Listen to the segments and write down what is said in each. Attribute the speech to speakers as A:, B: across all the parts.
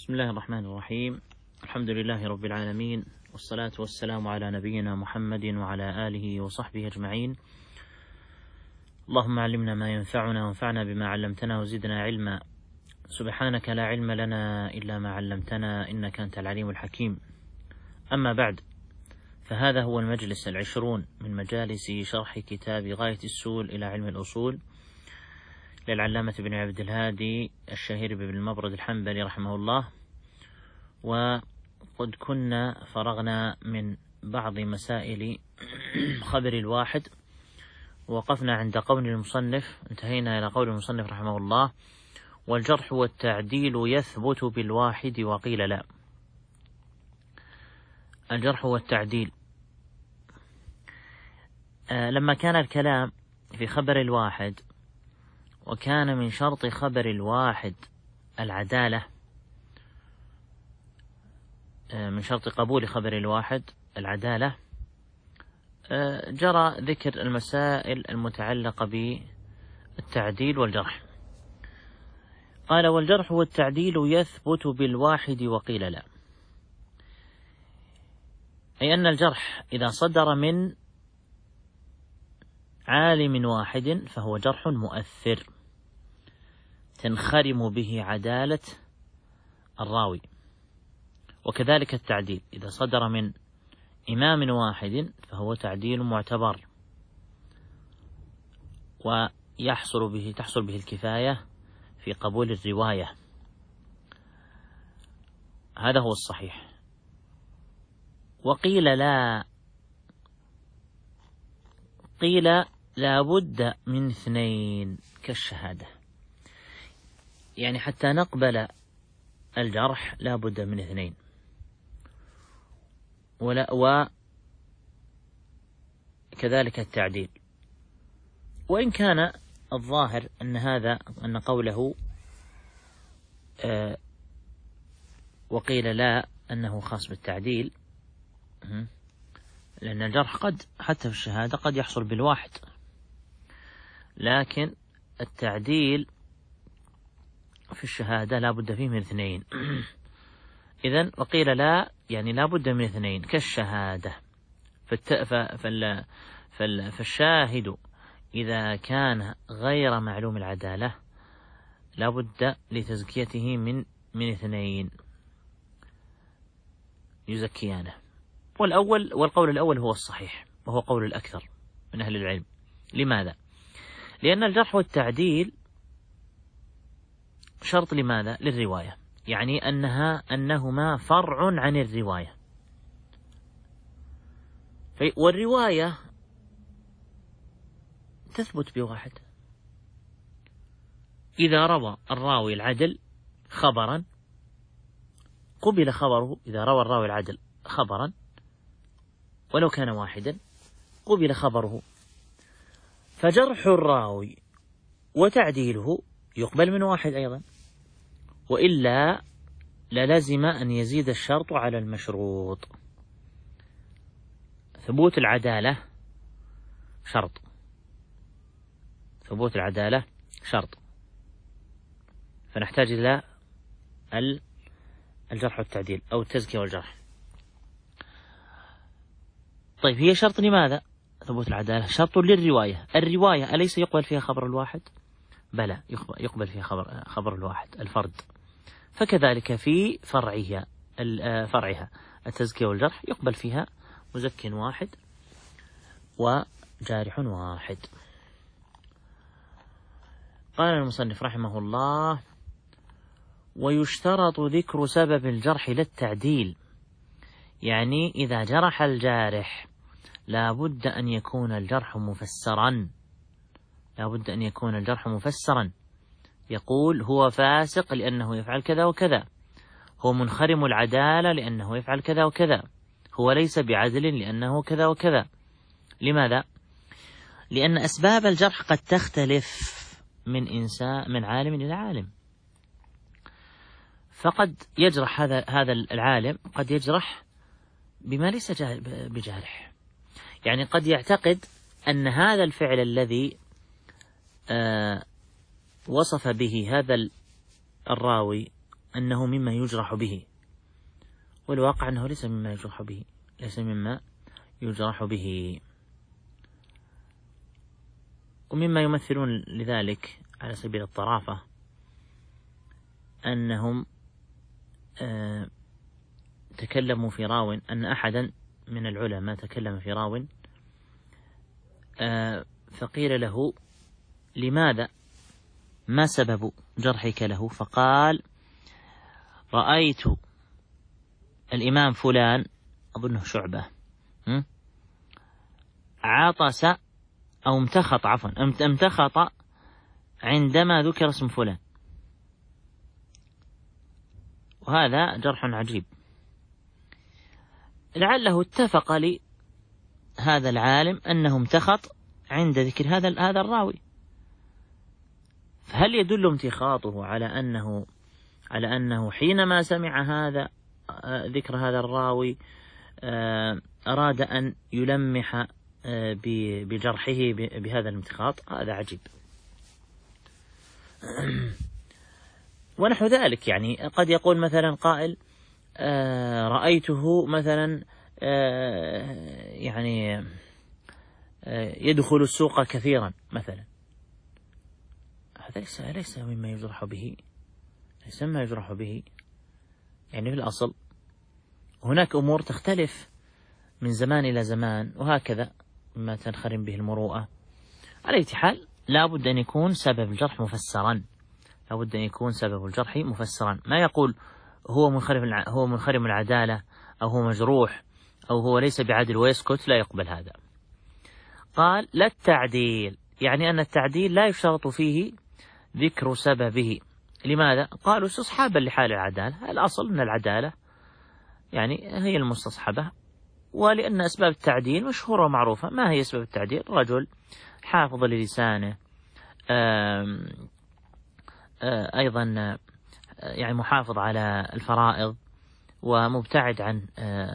A: بسم الله الرحمن الرحيم. الحمد لله رب العالمين، والصلاة والسلام على نبينا محمد وعلى آله وصحبه أجمعين. اللهم علمنا ما ينفعنا وانفعنا بما علمتنا وزدنا علما. سبحانك لا علم لنا إلا ما علمتنا إنك أنت العليم الحكيم. أما بعد، فهذا هو المجلس 20 من مجالس شرح كتاب غاية السول إلى علم الأصول للعلامة بن عبد الهادي الشهير بن المبرد الحنبلي رحمه الله. وقد كنا فرغنا من بعض مسائل خبر الواحد، ووقفنا عند قول المصنف، انتهينا إلى قول المصنف رحمه الله: والجرح والتعديل يثبت بالواحد وقيل لا. الجرح والتعديل، لما كان الكلام في خبر الواحد، وكان من شرط خبر الواحد العدالة، من شرط قبول خبر الواحد العدالة، جرى ذكر المسائل المتعلقة بالتعديل والجرح. قال: والجرح والتعديل يثبت بالواحد وقيل لا، أي أن الجرح إذا صدر من عالم واحد فهو جرح مؤثر تنخرم به عدالة الراوي، وكذلك التعديل إذا صدر من إمام واحد فهو تعديل معتبر تحصل به الكفاية في قبول الرواية. هذا هو الصحيح. وقيل لا، قيل لا بد من اثنين كالشهادة، يعني حتى نقبل الجرح لا بد من اثنين. وكذلك التعديل، وإن كان الظاهر أن قوله وقيل لا أنه خاص بالتعديل، لأن الجرح قد حتى في الشهادة قد يحصل بالواحد، لكن التعديل في الشهادة لا بد فيه من اثنين. إذن وقيل لا يعني لا بد من اثنين كالشهادة. فالشاهد إذا كان غير معلوم العدالة لا بد لتزكيته من اثنين يزكيانه. والقول الأول هو الصحيح، وهو قول الأكثر من أهل العلم. لماذا؟ لأن الجرح والتعديل شرط لماذا؟ للرواية، يعني أنهما فرع عن الرواية. والرواية تثبت بواحد. إذا روى الراوي العدل خبرا قبل خبره، إذا روى الراوي العدل خبرا ولو كان واحدا قبل خبره. فجرح الراوي وتعديله يقبل من واحد أيضا، وإلا للزم أن يزيد الشرط على المشروط. ثبوت العدالة شرط، ثبوت العدالة شرط، فنحتاج إلى الجرح والتعديل أو التزكية والجرح. طيب، هي شرط لماذا ثبوت العدالة؟ شرط للرواية. الرواية أليس يقبل فيها خبر الواحد؟ بلى، يقبل فيها خبر الواحد الفرد. فكذلك في فرعها التزكية والجرح يقبل فيها مزك واحد وجارح واحد. قال المصنف رحمه الله: ويشترط ذكر سبب الجرح للتعديل، يعني إذا جرح الجارح لا بد أن يكون الجرح مفسرا، لا بد أن يكون الجرح مفسرا. يقول: هو فاسق لأنه يفعل كذا وكذا، هو منخرم العدالة لأنه يفعل كذا وكذا، هو ليس بعدل لأنه كذا وكذا. لماذا؟ لأن أسباب الجرح قد تختلف من عالم إلى عالم. فقد يجرح هذا العالم، قد يجرح بما ليس بجارح، يعني قد يعتقد أن هذا الفعل الذي وصف به هذا الراوي أنه مما يجرح به، والواقع أنه ليس مما يجرح به، ليس مما يجرح به. ومما يمثلون لذلك على سبيل الطرافة أنهم تكلموا في راو، أن أحدا من العلماء تكلم في راو فقيل له: لماذا؟ ما سبب جرحك له؟ فقال: رأيت الإمام فلان، أظنه شعبة، عطس أو امتخط، عفوا امتخط عندما ذكر اسم فلان. وهذا جرح عجيب، لعله اتفق لهذا العالم أنه امتخط عند ذكر هذا الراوي. فهل يدل امتخاطه على أنه حينما سمع هذا ذكر هذا الراوي أراد أن يلمح بجرحه بهذا الامتخاط؟ هذا عجيب. ونحو ذلك، يعني قد يقول مثلا قائل: رأيته مثلا يعني يدخل السوق كثيرا مثلا. هذا ليس مما يجرح به، ليس مما يجرح به. يعني في الأصل هناك أمور تختلف من زمان إلى زمان، وهكذا مما تنخرم به المروءة. على أي حال لا بد أن يكون سبب الجرح مفسرا، لا بد أن يكون سبب الجرح مفسرا. ما يقول هو منخرم العدالة، أو هو مجروح، أو هو ليس بعدل ويسكت، لا يقبل هذا. قال: لا التعديل، يعني أن التعديل لا يشترط فيه ذكر سببه. لماذا؟ قالوا: استصحابا لحال العدالة. الأصل أن العدالة يعني هي المستصحبة، ولأن أسباب التعديل مشهورة ومعروفة. ما هي أسباب التعديل؟ رجل حافظ للسانه، أيضا يعني محافظ على الفرائض، ومبتعد عن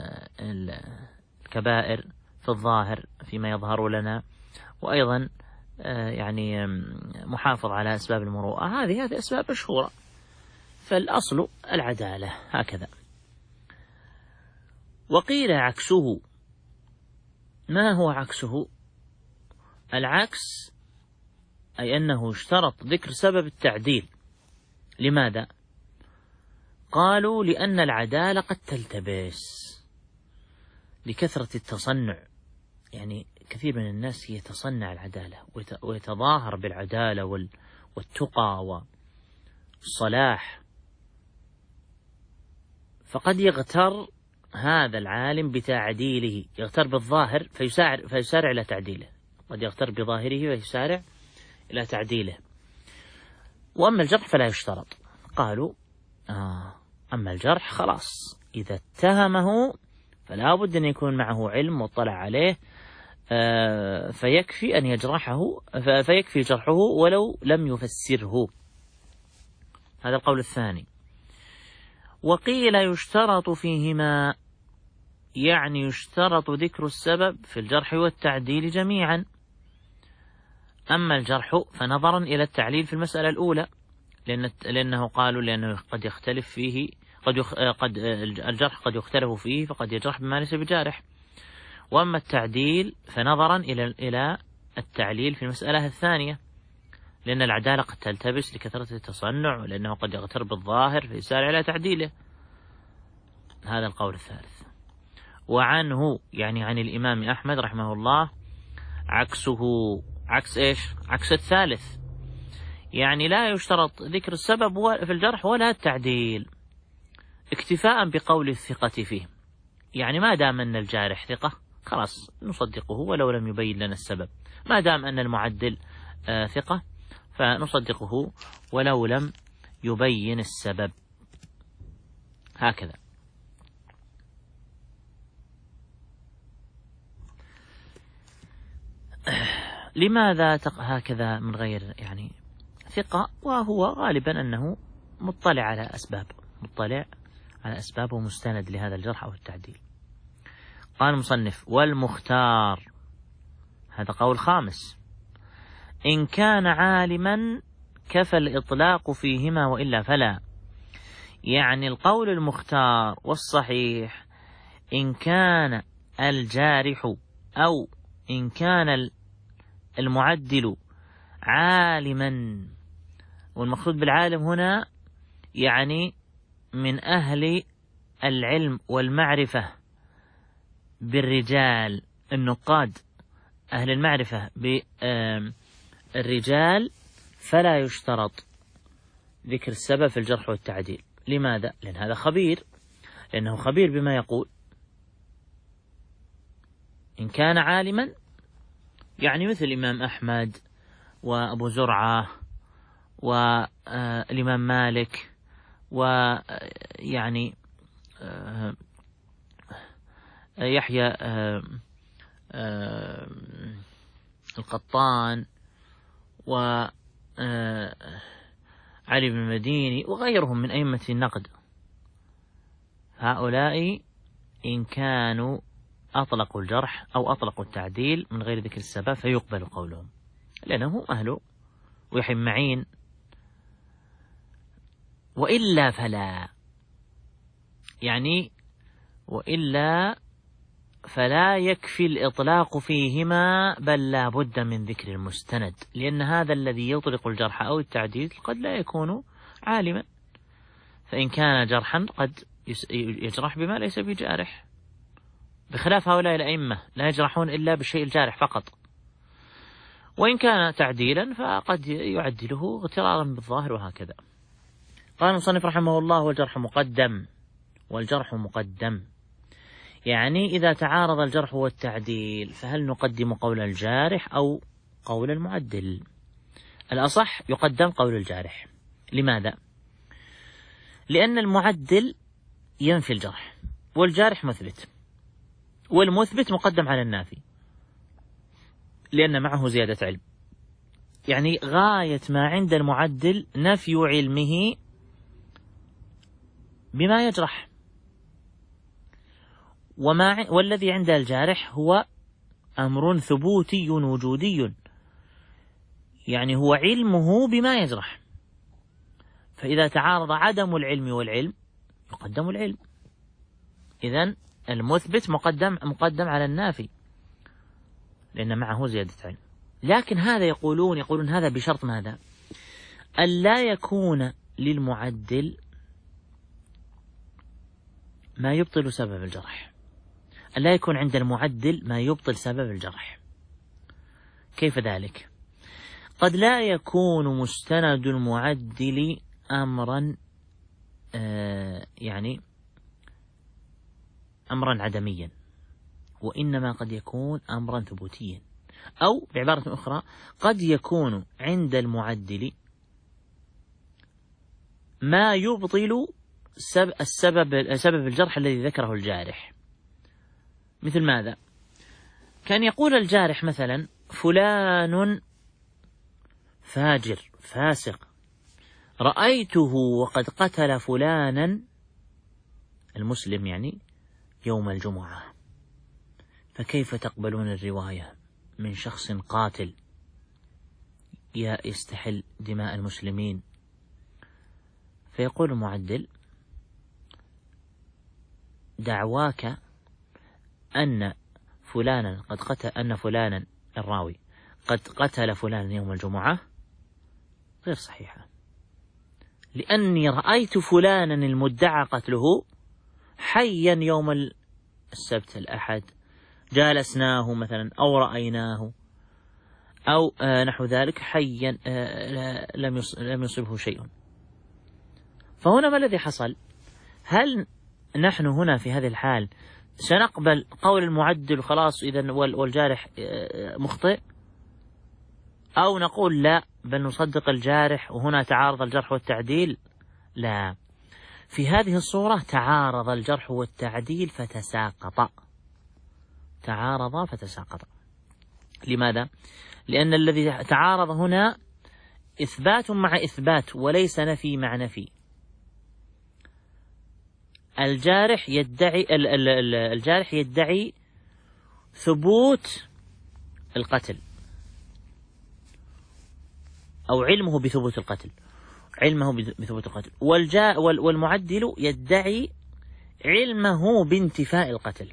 A: الكبائر في الظاهر فيما يظهر لنا، وأيضا يعني محافظ على أسباب المروءة. هذه أسباب مشهورة، فالأصل العدالة هكذا. وقيل عكسه. ما هو عكسه؟ العكس أي أنه اشترط ذكر سبب التعديل. لماذا؟ قالوا: لأن العدالة قد تلتبس لكثرة التصنع. يعني كثير من الناس يتصنع العدالة ويتظاهر بالعدالة والتقى والصلاح، فقد يغتر هذا العالم بتعديله، يغتر بالظاهر فيسارع إلى تعديله، قد يغتر بظاهره ويسارع إلى تعديله. وأما الجرح فلا يشترط. قالوا: أما الجرح خلاص، إذا اتهمه فلا بد أن يكون معه علم واطلع عليه، فيكفي أن يجرحه، فيكفي جرحه ولو لم يفسره. هذا القول الثاني. وقيل يشترط فيهما، يعني يشترط ذكر السبب في الجرح والتعديل جميعا. أما الجرح فنظرا إلى التعليل في المسألة الأولى، لأنه قالوا لأنه قد يختلف فيه، الجرح قد يختلف فيه، فقد يجرح بما ليس بجارح. وأما التعديل فنظرا إلى التعليل في المسألة الثانية، لأن العدالة قد تلتبس لكثرة التصنع، ولأنه قد يغتر بالظاهر فيسارع إلى تعديله. هذا القول الثالث. وعنه، يعني عن الإمام أحمد رحمه الله، عكسه. عكس إيش؟ عكس الثالث، يعني لا يشترط ذكر السبب في الجرح ولا التعديل، اكتفاء بقول الثقة فيه. يعني ما دام أن الجارح ثقة خلاص نصدقه ولو لم يبين لنا السبب، ما دام أن المعدل ثقة فنصدقه ولو لم يبين السبب. هكذا. لماذا هكذا من غير يعني ثقة؟ وهو غالبا أنه مطلع على أسباب ومستند لهذا الجرح أو التعديل. قال المصنف: والمختار، هذا قول خامس، إن كان عالما كفى الإطلاق فيهما وإلا فلا. يعني القول المختار والصحيح إن كان الجارح أو إن كان المعدل عالما، والمقصود بالعالم هنا يعني من أهل العلم والمعرفة بالرجال، النقاد أهل المعرفة بالرجال، فلا يشترط ذكر السبب في الجرح والتعديل. لماذا؟ لأن هذا خبير، لأنه خبير بما يقول. إن كان عالما يعني مثل الإمام أحمد وأبو زرعة والإمام مالك ويعني يحيى القطان وعلي بن المديني وغيرهم من أئمة النقد، هؤلاء إن كانوا أطلقوا الجرح أو أطلقوا التعديل من غير ذكر السبب فيقبل قولهم، لأنهم أهله. ويحيى بن معين وإلا فلا، يعني وإلا فلا يكفي الإطلاق فيهما، بل لا بد من ذكر المستند، لأن هذا الذي يطلق الجرح أو التعديل قد لا يكون عالما، فإن كان جرحا قد يجرح بما ليس بجارح، بخلاف هؤلاء الأئمة لا يجرحون إلا بالشيء الجارح فقط. وإن كان تعديلا فقد يعدله اغترارا بالظاهر وهكذا. قال المصنف رحمه الله: والجرح مقدم. والجرح مقدم يعني إذا تعارض الجرح والتعديل فهل نقدم قول الجارح أو قول المعدل؟ الأصح يقدم قول الجارح. لماذا؟ لأن المعدل ينفي الجرح، والجارح مثبت، والمثبت مقدم على النافي لأن معه زيادة علم. يعني غاية ما عند المعدل نفي علمه بما يجرح، والذي عند الجارح هو أمر ثبوتي وجودي، يعني هو علمه بما يجرح. فإذا تعارض عدم العلم والعلم يقدم العلم، إذن المثبت مقدم على النافي لأن معه زيادة علم. لكن هذا يقولون هذا بشرط ماذا؟ ألا يكون للمعدل ما يبطل سبب الجرح، ألا يكون عند المعدل ما يبطل سبب الجرح. كيف ذلك؟ قد لا يكون مستند المعدل أمرا يعني أمرا عدميا، وإنما قد يكون أمرا ثبوتيا. أو بعبارة أخرى قد يكون عند المعدل ما يبطل سبب الجرح الذي ذكره الجارح. مثل ماذا؟ كان يقول الجارح مثلا: فلان فاجر فاسق، رأيته وقد قتل فلانا المسلم يعني يوم الجمعة، فكيف تقبلون الرواية من شخص قاتل يستحل دماء المسلمين؟ فيقول المعدل: دعواك أن فلانا الراوي قد قتل فلانا يوم الجمعة غير صحيحة، لأني رأيت فلانا المدعى قتله حيا يوم السبت الأحد، جالسناه مثلا أو رأيناه أو نحو ذلك حيا لم يصبه شيء. فهنا ما الذي حصل؟ هل نحن هنا في هذه الحال سنقبل قول المعدل خلاص إذن والجارح مخطئ، أو نقول لا بل نصدق الجارح وهنا تعارض الجرح والتعديل؟ لا، في هذه الصورة تعارض الجرح والتعديل فتساقط. لماذا؟ لأن الذي تعارض هنا إثبات مع إثبات وليس نفي مع نفي. الجارح يدعي ثبوت القتل أو علمه بثبوت القتل، علمه بثبوت القتل، والمعدل يدعي علمه بانتفاء القتل.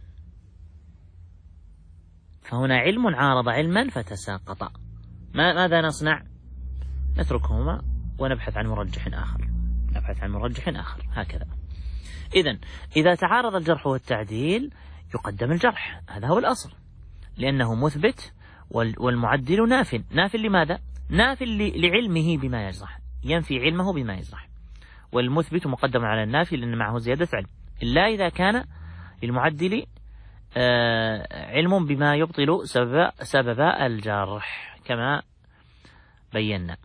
A: فهنا علم عارض علما فتساقطا. ماذا نصنع؟ نتركهما ونبحث عن مرجح آخر هكذا. إذا تعارض الجرح والتعديل يقدم الجرح، هذا هو الأصل، لأنه مثبت والمعدل ناف لماذا؟ ناف لعلمه بما يجرح، ينفي علمه بما يجرح، والمثبت مقدم على النافي لأن معه زيادة علم، إلا إذا كان للمعدل علم بما يبطل سبب الجرح كما بينا.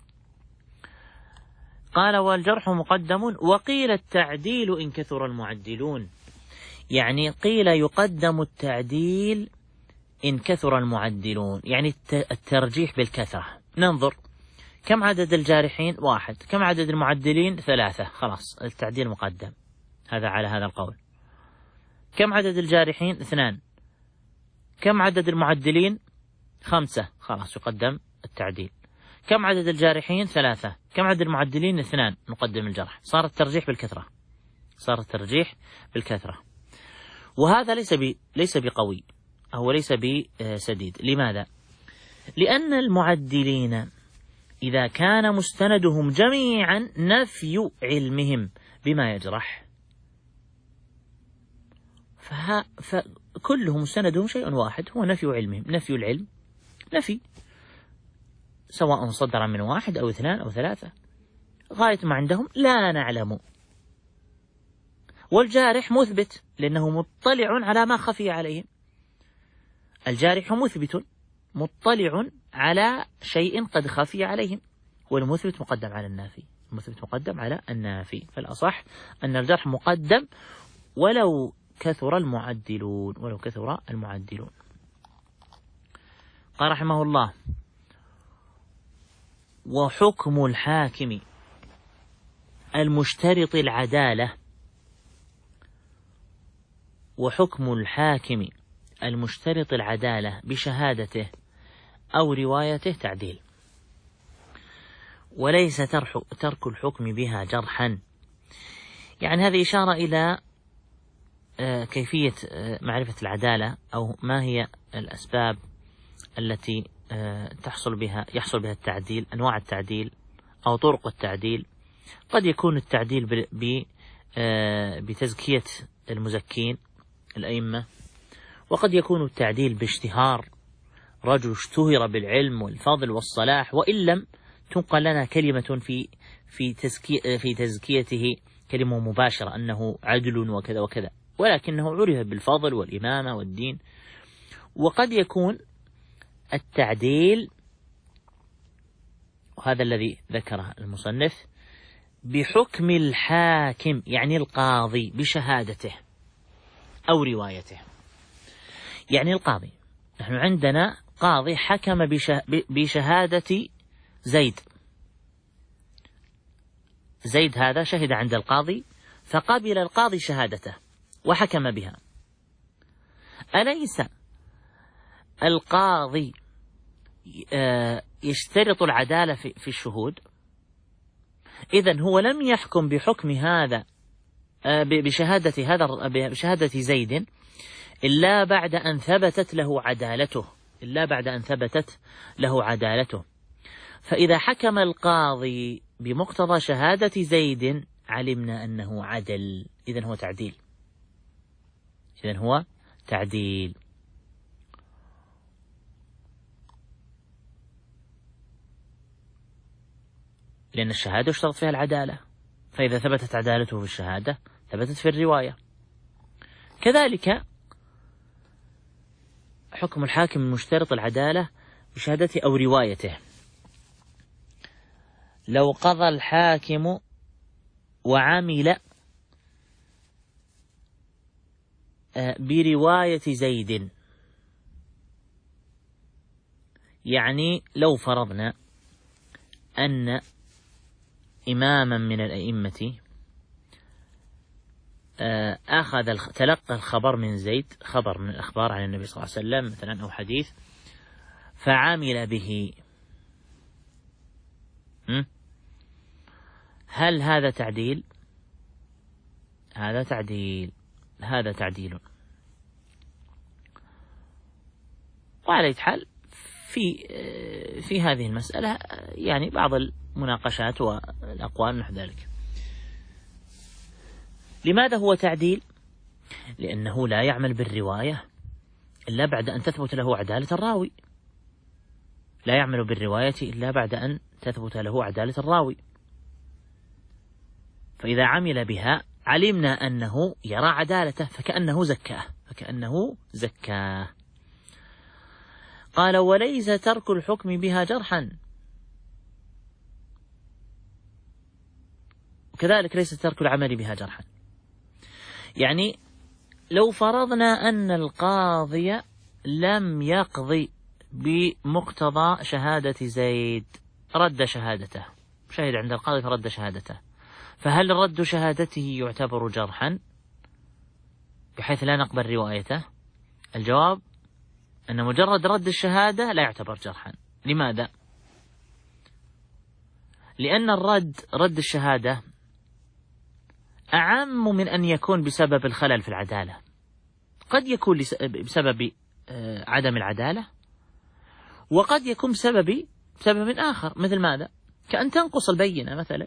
A: قال والجرح مقدم، وقيل التعديل إن كثر المعدلون، يعني قيل يقدم التعديل إن كثر المعدلون، يعني الترجيح بالكثرة. ننظر كم عدد الجارحين؟ 1. كم عدد المعدلين؟ 3. خلاص التعديل مقدم، هذا على هذا القول. كم عدد الجارحين؟ 2. كم عدد المعدلين؟ 5. خلاص يقدم التعديل. كم عدد الجارحين؟ 3. كم عدد المعدلين؟ 2. نقدم الجرح. صار الترجيح بالكثرة. وهذا ليس بقوي، أو ليس بسديد. لماذا؟ لأن المعدلين إذا كان مستندهم جميعا نفي علمهم بما يجرح، فكلهم مستندهم شيء واحد، هو نفي علمهم. نفي العلم نفي، سواء صدر من 1 أو 2 أو 3، غاية ما عندهم لا نعلم. والجارح مثبت لأنه مطلع على ما خفي عليهم. الجارح مثبت مطلع على شيء قد خفي عليهم، والمثبت مقدم على النافي. فالأصح أن الجرح مقدم ولو كثر المعدلون. قال رحمه الله: وحكم الحاكم المشترط العدالة بشهادته أو روايته تعديل، وليس ترك الحكم بها جرحا. يعني هذه إشارة إلى كيفية معرفة العدالة، أو ما هي الأسباب التي يحصل بها التعديل، أنواع التعديل أو طرق التعديل. قد يكون التعديل بتزكية المزكين الأئمة، وقد يكون التعديل باشتهار رجل اشتهر بالعلم والفضل والصلاح، وإن لم تنقل لنا كلمة في تزكيته كلمة مباشرة أنه عدل وكذا وكذا، ولكنه عرف بالفضل والإمامة والدين. وقد يكون التعديل، وهذا الذي ذكره المصنف، بحكم الحاكم يعني القاضي بشهادته أو روايته. يعني القاضي، نحن عندنا قاضي حكم بشهادة زيد هذا شهد عند القاضي، فقبل القاضي شهادته وحكم بها. أليس القاضي يشترط العدالة في الشهود؟ إذن هو لم يحكم بحكم هذا بشهادة زيد إلا بعد أن ثبتت له عدالته. فإذا حكم القاضي بمقتضى شهادة زيد علمنا أنه عدل، إذن هو تعديل. لأن الشهادة يشترط فيها العدالة، فإذا ثبتت عدالته في الشهادة ثبتت في الرواية. كذلك حكم الحاكم المشترط العدالة بشهادته أو روايته. لو قضى الحاكم وعمل برواية زيد، يعني لو فرضنا أن إماما من الأئمة تلقى الخبر من زيد، خبر من الأخبار عن النبي صلى الله عليه وسلم مثلا أو حديث، فعمل به، هل هذا تعديل؟ هذا تعديل، هذا تعديل. وعلى أي حال في هذه المسألة يعني بعض المناقشات والأقوال نحو ذلك. لماذا هو تعديل؟ لأنه لا يعمل بالرواية إلا بعد أن تثبت له عدالة الراوي، لا يعمل بالرواية إلا بعد أن تثبت له عدالة الراوي، فإذا عمل بها علمنا أنه يرى عدالته فكأنه زكاه. قال وليس ترك الحكم بها جرحا، وكذلك ليس ترك العمل بها جرحا. يعني لو فرضنا أن القاضي لم يقضي بمقتضى شهادة زيد، رد شهادته، شهد عند القاضي فرد شهادته، فهل رد شهادته يعتبر جرحا بحيث لا نقبل روايته؟ الجواب أن مجرد رد الشهادة لا يعتبر جرحا. لماذا؟ لأن رد الشهادة أعم من أن يكون بسبب الخلل في العدالة. قد يكون بسبب عدم العدالة، وقد يكون بسبب آخر، مثل ماذا؟ كأن تنقص البينة مثلا.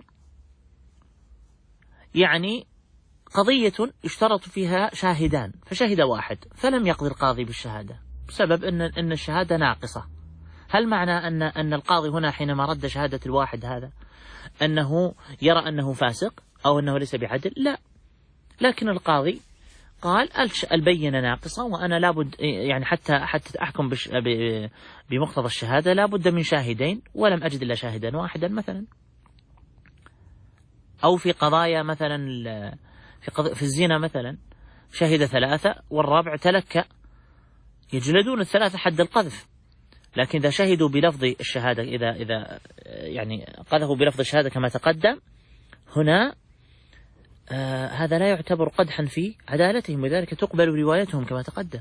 A: يعني قضية يشترط فيها شاهدان فشهد واحد فلم يقضي القاضي بالشهادة بسبب أن الشهادة ناقصة. هل معنى أن القاضي هنا حينما رد شهادة الواحد هذا أنه يرى أنه فاسق أو أنه ليس بعدل؟ لا، لكن القاضي قال البينة ناقصة وأنا لابد يعني حتى أحكم بمقتضى الشهادة لابد من شاهدين ولم أجد إلا شاهدا واحدا مثلا. أو في قضايا مثلا في الزنا مثلا شهد 3 والرابع تلكأ، يجلدون ال3 حد القذف. لكن إذا شهدوا بلفظ الشهادة، إذا يعني قذفوا بلفظ الشهادة كما تقدم هنا، هذا لا يعتبر قدحا في عدالتهم، وذلك تقبل روايتهم كما تقدم.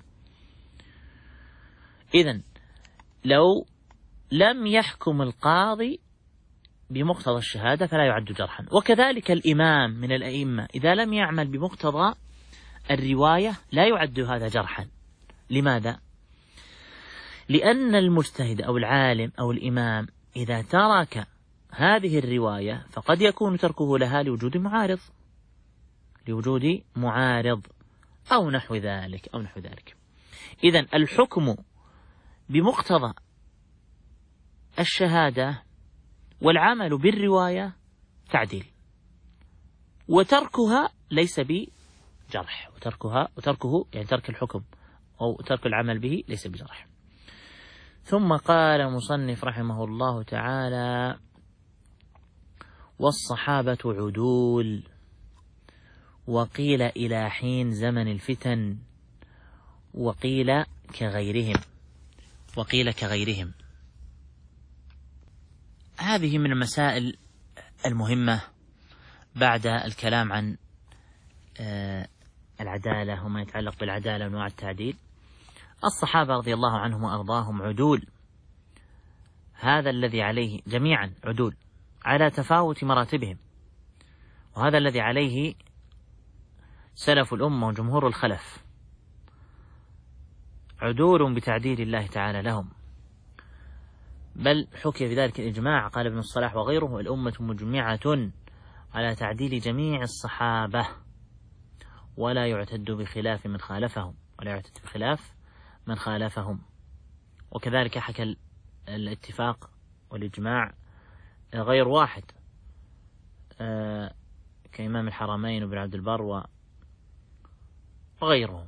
A: إذن لو لم يحكم القاضي بمقتضى الشهادة فلا يعد جرحا. وكذلك الإمام من الأئمة إذا لم يعمل بمقتضى الرواية لا يعد هذا جرحا. لماذا؟ لأن المجتهد أو العالم أو الإمام إذا ترك هذه الرواية فقد يكون تركه لها لوجود معارض أو نحو ذلك. إذن الحكم بمقتضى الشهادة والعمل بالرواية تعديل، وتركها ليس بجرح، وتركه يعني ترك الحكم أو ترك العمل به ليس بجرح. ثم قال مصنف رحمه الله تعالى: والصحابة عدول، وقيل إلى حين زمن الفتن، وقيل كغيرهم. هذه من المسائل المهمة بعد الكلام عن العدالة وما يتعلق بالعدالة وأنواع التعديل. الصحابة رضي الله عنهم وأرضاهم عدول، هذا الذي عليه جميعا عدول على تفاوت مراتبهم، وهذا الذي عليه سلف الأمة وجمهور الخلف، عدول بتعديل الله تعالى لهم. بل حكي في ذلك الإجماع، قال ابن الصلاح وغيره: الأمة مجمعة على تعديل جميع الصحابة ولا يعتد بخلاف من خالفهم. وكذلك حكى الاتفاق والإجماع غير واحد كإمام الحرمين وابن عبد البر وغيرهم.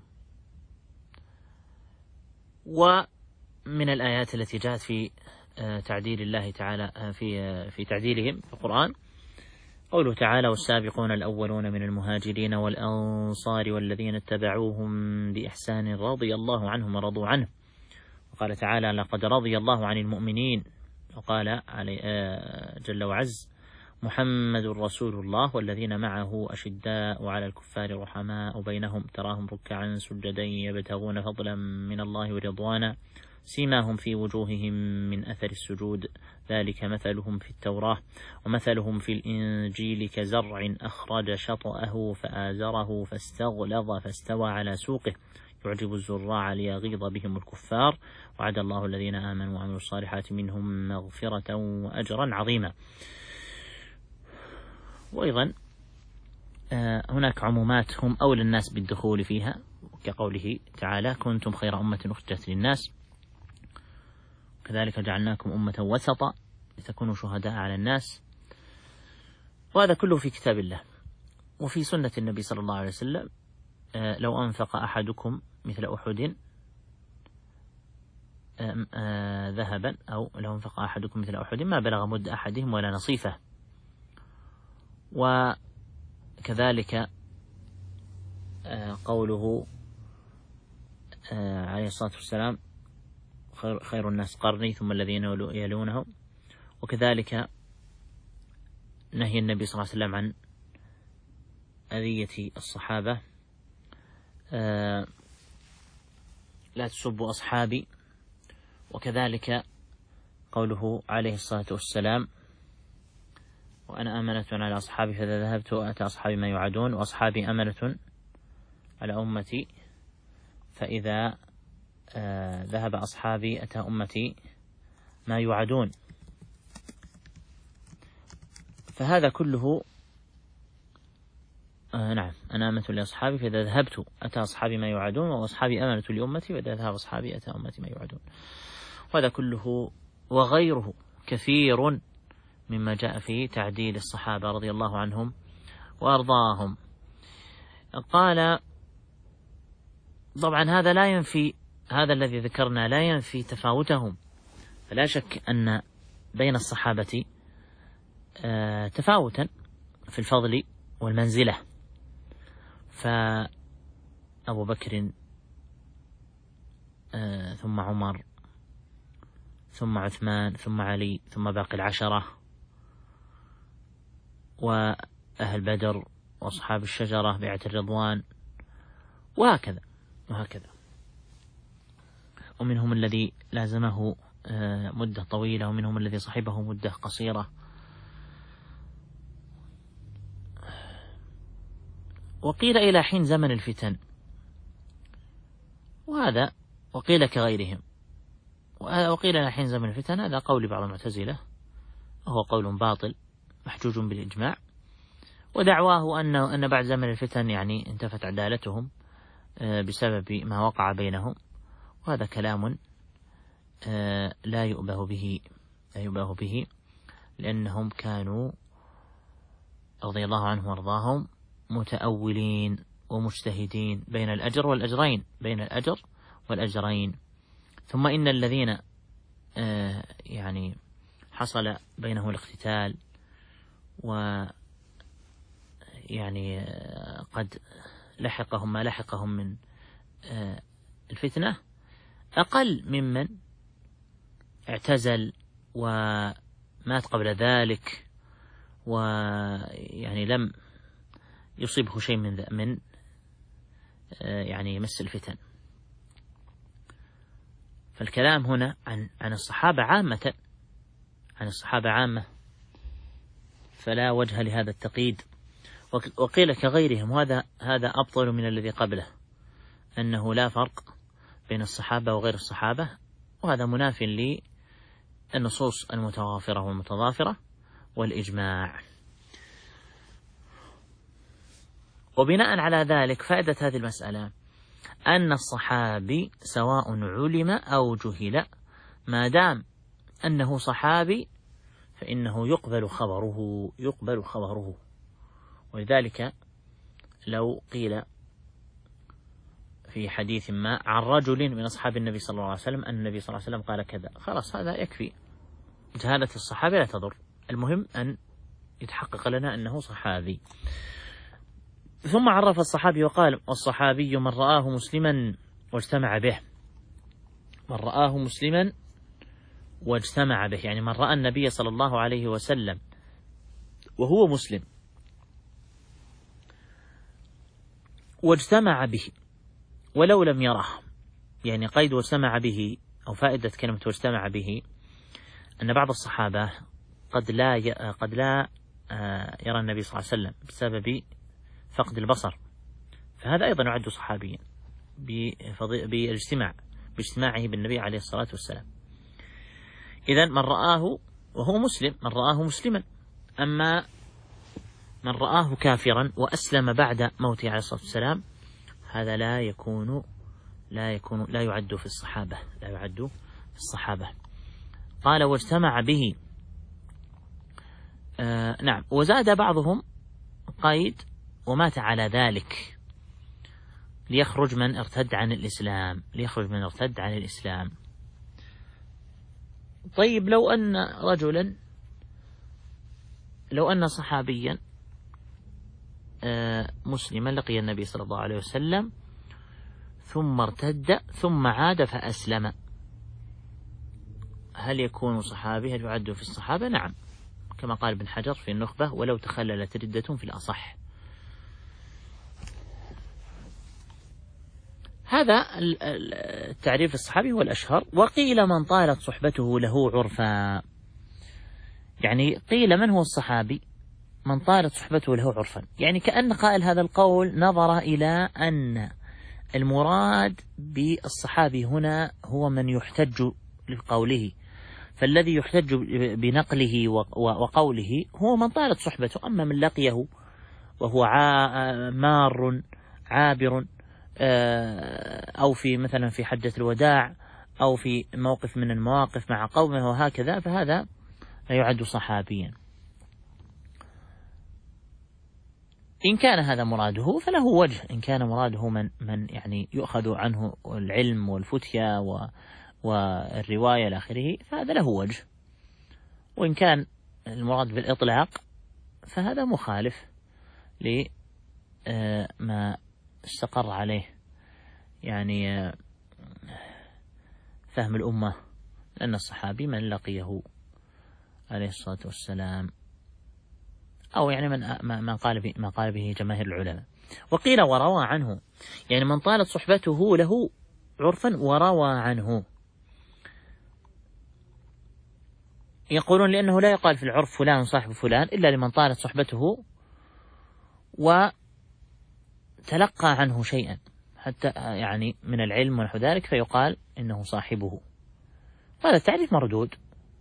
A: ومن الآيات التي جاءت في تعديل الله تعالى في تعديلهم في القرآن قوله تعالى: والسابقون الأولون من المهاجرين والأنصار والذين اتبعوهم بإحسان رضي الله عنهم ورضوا عنه. وقال تعالى: لقد رضي الله عن المؤمنين. وقال جل وعز: محمد رسول الله والذين معه أشداء على الكفار رحماء بينهم تراهم ركعا سجدا يبتغون فضلا من الله ورضوانا سيماهم في وجوههم من أثر السجود ذلك مثلهم في التوراة ومثلهم في الإنجيل كزرع أخرج شطأه فآزره فاستغلظ فاستوى على سوقه يعجب الزراع ليغيظ بهم الكفار وعد الله الذين آمنوا وعملوا الصالحات منهم مغفرة وأجرا عظيما. وأيضا هناك عمومات هم أولى الناس بالدخول فيها كقوله تعالى كنتم خير أمة أخرجت للناس كذلك جعلناكم أمة وسطا لتكونوا شهداء على الناس. وهذا كله في كتاب الله وفي سنة النبي صلى الله عليه وسلم لو أنفق أحدكم مثل أحد ذهبا أو لو أنفق أحدكم مثل أحد ما بلغ مد أحدهم ولا نصيفه. وكذلك قوله عليه الصلاة والسلام خير الناس قرني ثم الذين يلونه. وكذلك نهي النبي صلى الله عليه وسلم عن أذية الصحابة لا تسبوا أصحابي. وكذلك قوله عليه الصلاة والسلام وأنا أمنة على أصحابي فإذا ذهبت أتى أصحابي ما يوعدون وأصحابي أمنة على أمتي فإذا ذهب أصحابي أتى أمتي ما يوعدون. فهذا كله نعم أنا أمنة لأصحابي فإذا ذهبت أتى أصحابي ما يوعدون وأصحابي أمنة لأمتي وإذا ذهب أصحابي أتى أمتي ما يوعدون. وهذا كله وغيره كثير مما جاء في تعديل الصحابة رضي الله عنهم وأرضاهم. قال طبعا هذا لا ينفي هذا الذي ذكرنا لا ينفي تفاوتهم فلا شك أن بين الصحابة تفاوتا في الفضل والمنزلة. فأبو بكر ثم عمر ثم عثمان ثم علي ثم باقي العشرة وأهل بدر وأصحاب الشجرة بيعة الرضوان وهكذا ومنهم الذي لازمه مدة طويلة ومنهم الذي صحبه مدة قصيرة. وقيل إلى حين زمن الفتن وهذا وقيل كغيرهم وقيل إلى حين زمن الفتن هذا قول بعض المعتزلة وهو قول باطل محجوج بالإجماع. ودعواه أن بعد زمن الفتن يعني انتفت عدالتهم بسبب ما وقع بينهم وهذا كلام لا يؤبه به لأنهم كانوا رضي الله عنهم وارضاهم متأولين ومجتهدين بين الأجر والأجرين. ثم إن الذين يعني حصل بينهم الاقتتال ويعني قد لحقهم ما لحقهم من الفتنة أقل ممن اعتزل ومات قبل ذلك ويعني لم يصيبه شيء من يعني مس الفتن. فالكلام هنا عن الصحابة عامة فلا وجه لهذا التقييد. وقيل كغيرهم هذا أبطل من الذي قبله أنه لا فرق بين الصحابة وغير الصحابة وهذا مناف للنصوص المتوافرة والمتضافرة والإجماع. وبناء على ذلك فائدة هذه المسألة أن الصحابي سواء علم أو جهل ما دام أنه صحابي فإنه يقبل خبره. ولذلك لو قيل في حديث ما عن رجل من أصحاب النبي صلى الله عليه وسلم أن النبي صلى الله عليه وسلم قال كذا خلاص هذا يكفي، جهالة الصحابة لا تضر، المهم أن يتحقق لنا أنه صحابي. ثم عرف الصحابي وقال والصحابي من رآه مسلما واجتمع به، من رآه مسلما واجتمع به يعني من رأى النبي صلى الله عليه وسلم وهو مسلم واجتمع به ولو لم يره، يعني قيد واجتمع به أو فائدة كلمة واجتمع به أن بعض الصحابة قد لا يرى النبي صلى الله عليه وسلم بسبب فقد البصر، فهذا أيضا يعد صحابيا باجتماعه بالنبي عليه الصلاة والسلام. إذن من رآه وهو مسلم، من رآه مسلما. أما من رآه كافرا وأسلم بعد موته عليه الصلاة والسلام هذا لا يعد في الصحابة. قال واجتمع به. نعم. وزاد بعضهم قيد ومات على ذلك ليخرج من ارتد عن الإسلام. طيب لو أن صحابيا مسلما لقي النبي صلى الله عليه وسلم ثم ارتد ثم عاد فأسلم، هل يكون صحابي؟ هل يعد في الصحابة؟ نعم، كما قال ابن حجر في النخبة: ولو تخللت ردة في الأصح. هذا التعريف الصحابي هو الأشهر. وقيل من طالت صحبته له عرفا، يعني قيل من هو الصحابي؟ من طالت صحبته له عرفا، يعني كأن قائل هذا القول نظر إلى أن المراد بالصحابي هنا هو من يحتج لقوله، فالذي يحتج بنقله وقوله هو من طالت صحبته. أما من لقيه وهو مار عابر أو في مثلا في حجة الوداع أو في موقف من المواقف مع قومه وهكذا، فهذا لا يعد صحابيا. إن كان هذا مراده فله وجه، إن كان مراده من يعني يؤخذ عنه العلم والفتيا والرواية إلى آخره فهذا له وجه. وإن كان المراد بالإطلاق فهذا مخالف لما استقر عليه يعني فهم الأمة، لأن الصحابي من لقيه عليه الصلاة والسلام، أو يعني ما قال به جماهير العلماء. وقيل وروى عنه، يعني من طالت صحبته له عرفا وروى عنه. يقولون لأنه لا يقال في العرف فلان صاحب فلان إلا لمن طالت صحبته وتلقى عنه شيئا حتى يعني من العلم ونحو ذلك فيقال إنه صاحبه. هذا التعريف مردود،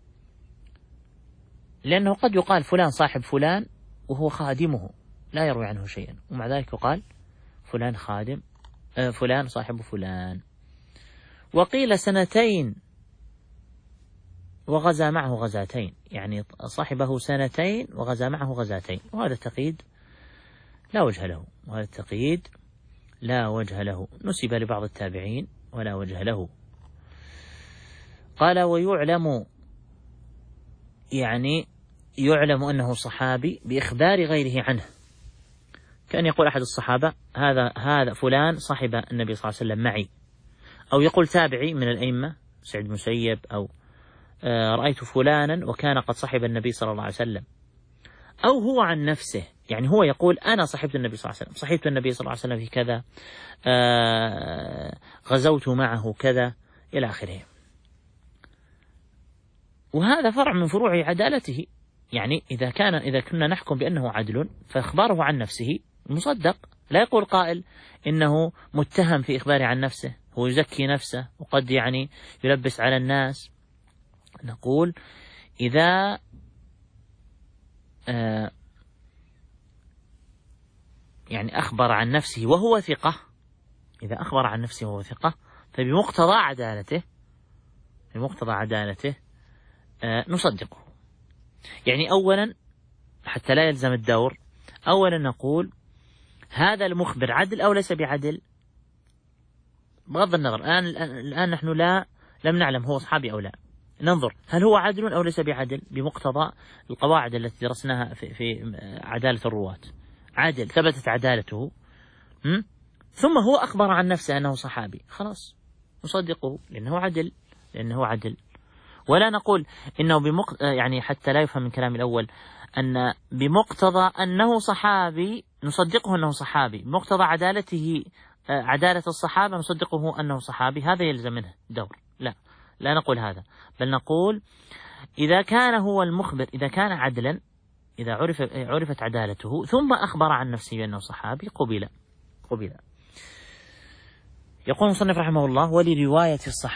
A: لأنه قد يقال فلان صاحب فلان وهو خادمه لا يروي عنه شيئا، ومع ذلك يقال فلان خادم فلان صاحب فلان. وقيل 2 وغزا معه غزاتين، يعني صاحبه 2 وغزا معه غزاتين، وهذا التقييد لا وجه له، نسب لبعض التابعين ولا وجه له. قال ويعلم، يعني يعلم أنه صحابي بإخبار غيره عنه، كأن يقول أحد الصحابة هذا فلان صاحب النبي صلى الله عليه وسلم معي، أو يقول تابعي من الأئمة سعيد بن مسيب أو رأيت فلانا وكان قد صحب النبي صلى الله عليه وسلم، أو هو عن نفسه، يعني هو يقول أنا صحبت النبي صلى الله عليه وسلم، صحبت النبي صلى الله عليه وسلم في كذا، غزوت معه كذا إلى آخره. وهذا فرع من فروع عدالته، يعني إذا كنا نحكم بأنه عدل فإخباره عن نفسه مصدق. لا يقول قائل إنه متهم في إخباره عن نفسه، هو يزكي نفسه وقد يعني يلبس على الناس. نقول إذا يعني أخبر عن نفسه وهو ثقة، إذا أخبر عن نفسه وهو ثقة فبمقتضى عدالته نصدقه. يعني أولا حتى لا يلزم الدور، أولا نقول هذا المخبر عدل أو ليس بعدل، بغض النظر الآن نحن لم نعلم هو صحابي أو لا، ننظر هل هو عدل أو ليس بعدل بمقتضى القواعد التي درسناها في عدالة الرواة. عادل، ثبتت عدالته، ثم هو أخبر عن نفسه أنه صحابي، خلاص نصدقه لأنه عدل. ولا نقول إنه يعني حتى لا يفهم من كلام الأول أن بمقتضى أنه صحابي نصدقه أنه صحابي، بمقتضى عدالته عدالة الصحابة نصدقه أنه صحابي، هذا يلزم منه دور. لا، لا نقول هذا، بل نقول إذا كان هو المخبر إذا كان عدلا، إذا عرفت عدالته ثم أخبر عن نفسه بأنه صحابي قبل. يقول المصنف رحمه الله: ولرواية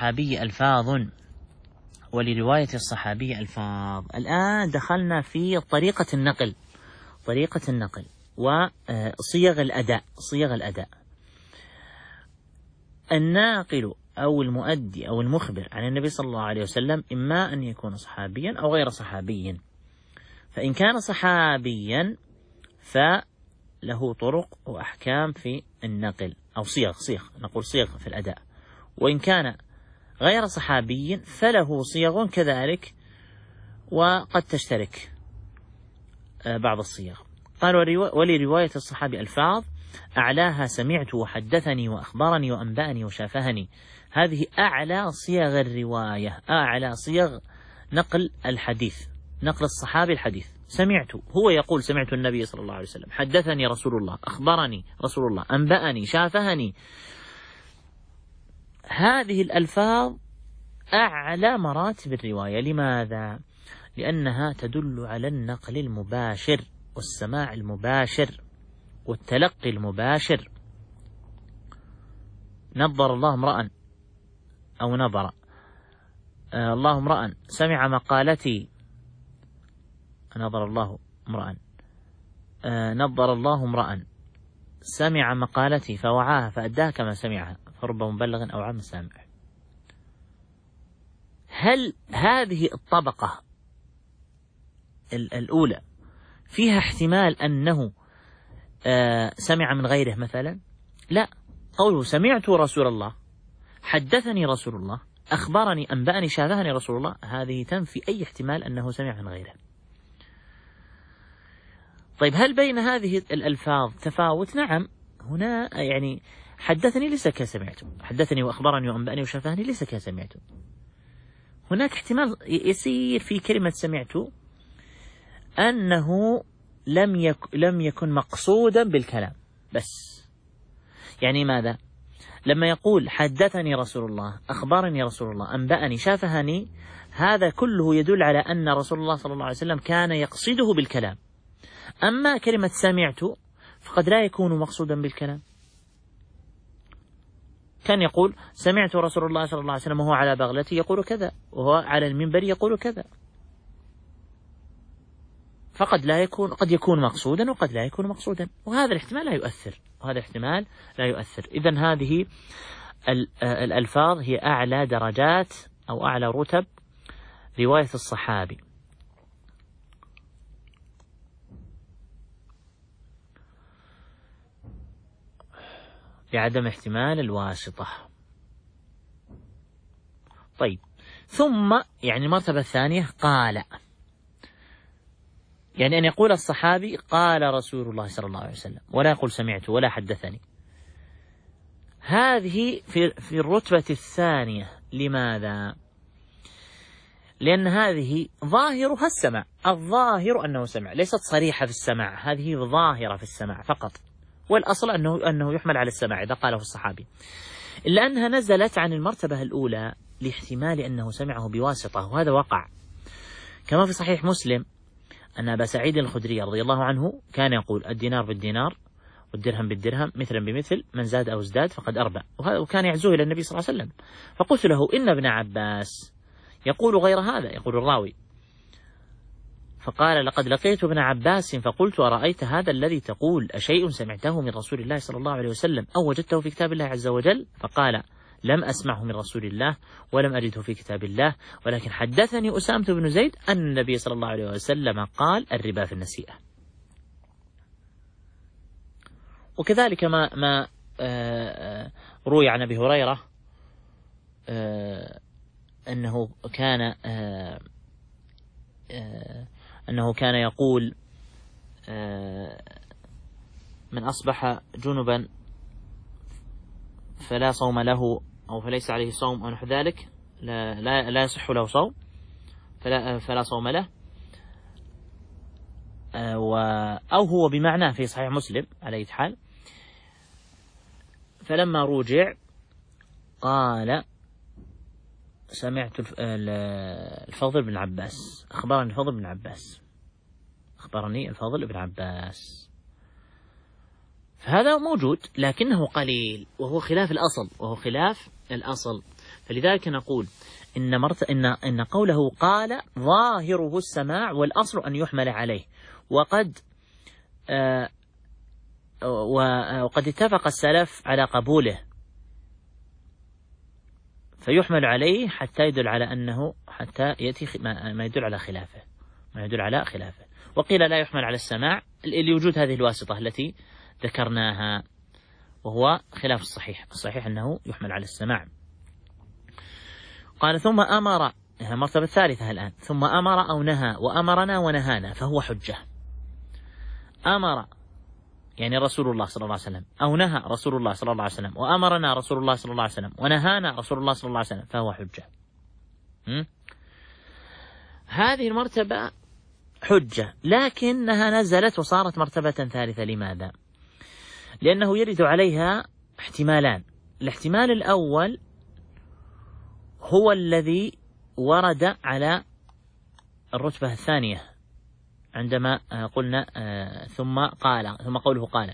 A: الصحابي ألفاظ. الآن دخلنا في طريقة النقل وصيغ الأداء. الناقل أو المؤدي أو المخبر عن النبي صلى الله عليه وسلم إما أن يكون صحابيا أو غير صحابي. فإن كان صحابيا فله طرق وأحكام في النقل أو صيغ نقول صيغ في الأداء. وإن كان غير صحابي فله صيغ كذلك، وقد تشترك بعض الصيغ. قال: ولرواية الصحابي ألفاظ أعلاها سمعت وحدثني وأخبرني وأنبأني وشافهني. هذه أعلى صيغ الرواية، أعلى صيغ نقل الحديث، نقل الصحابي الحديث. سمعت، هو يقول سمعت النبي صلى الله عليه وسلم، حدثني رسول الله، أخبرني رسول الله، أنبأني، شافهني. هذه الألفاظ أعلى مراتب الرواية. لماذا؟ لأنها تدل على النقل المباشر والسماع المباشر والتلقي المباشر. نظر الله امرأ أو نظر الله امرأ سمع مقالتي، نظر الله امرأ نظر الله امرأ سمع مقالتي فوعاها فأداها كما سمعها، فرب مبلغ أو عام سامع. هل هذه الطبقة الأولى فيها احتمال أنه سمع من غيره مثلا؟ لا. قوله سمعت رسول الله، حدثني رسول الله، أخبرني، أنبأني، شافهني رسول الله، هذه تنفي أي احتمال أنه سمع من غيره. طيب هل بين هذه الألفاظ تفاوت؟ نعم. هنا يعني حدثني ليس كسمعته، حدثني وأخبرني وأنبأني وشافهني ليس كسمعته. هناك احتمال يسير في كلمة سمعته أنه لم يكن مقصودا بالكلام بس. يعني ماذا؟ لما يقول حدثني رسول الله، أخبرني رسول الله، أنبأني، شافهني، هذا كله يدل على أن رسول الله صلى الله عليه وسلم كان يقصده بالكلام. أما كلمة سمعت فقد لا يكون مقصودا بالكلام. كان يقول سمعت رسول الله صلى الله عليه وسلم وهو على بغلته يقول كذا، وهو على المنبر يقول كذا. فقد قد يكون مقصودا وقد لا يكون مقصودا، وهذا الاحتمال لا يؤثر. إذن هذه الألفاظ هي أعلى درجات أو أعلى رتب رواية الصحابي. لعدم احتمال الواسطة. طيب، ثم يعني المرتبة الثانية قال، يعني أن يقول الصحابي قال رسول الله صلى الله عليه وسلم، ولا يقول سمعت ولا حدثني. هذه في الرتبة الثانية. لماذا؟ لأن هذه ظاهرها السمع، الظاهر أنه سمع، ليست صريحة في السمع، هذه ظاهرة في السمع فقط، والأصل أنه يحمل على السمع إذا قاله الصحابي، إلا أنها نزلت عن المرتبة الأولى لاحتمال أنه سمعه بواسطة، وهذا وقع. كما في صحيح مسلم أن أبا سعيد الخدري رضي الله عنه كان يقول الدينار بالدينار والدرهم بالدرهم مثلا بمثل، من زاد أو ازداد فقد أربى. وكان يعزوه إلى النبي صلى الله عليه وسلم. فقلت له إن ابن عباس يقول غير هذا، يقول الراوي. فقال لقد لقيت ابن عباس فقلت أرأيت هذا الذي تقول أشيء سمعته من رسول الله صلى الله عليه وسلم أو وجدته في كتاب الله عز وجل؟ فقال لم أسمعه من رسول الله ولم أجده في كتاب الله، ولكن حدثني أسامة بن زيد أن النبي صلى الله عليه وسلم قال الربا في النسيئة. وكذلك ما روي عن أبي هريرة أنه كان يقول من أصبح جنبا فلا صوم له أو فليس عليه صوم أو نحو ذلك، لا يصح له صوم، فلا صوم له، أو هو بمعناه في صحيح مسلم على أي حال. فلما رجع قال سمعت الفضل بن العباس، أخبرني الفضل بن العباس، أخبرني الفضل بن عباس، فهذا موجود لكنه قليل وهو خلاف الأصل، فلذلك نقول إن قوله قال ظاهره السماع والأصل أن يحمل عليه، وقد اتفق السلف على قبوله، فيحمل عليه حتى يدل على أنه حتى يأتي ما يدل على خلافه، وقيل لا يحمل على السماع لوجود هذه الواسطة التي ذكرناها، وهو خلاف الصحيح أنه يحمل على السماع. قال ثم أمر، المرتبة الثالثة الآن، ثم أمر أو نهى وأمرنا ونهانا فهو حجة. أمر يعني رسول الله صلى الله عليه وسلم، أو نهى رسول الله صلى الله عليه وسلم، وأمرنا رسول الله صلى الله عليه وسلم، ونهانا رسول الله صلى الله عليه وسلم فهو حجة. هذه المرتبة حجة، لكنها نزلت وصارت مرتبة ثالثة. لماذا؟ لأنه يرد عليها احتمالان. الاحتمال الأول هو الذي ورد على الرتبة الثانية عندما قلنا ثم قوله قال.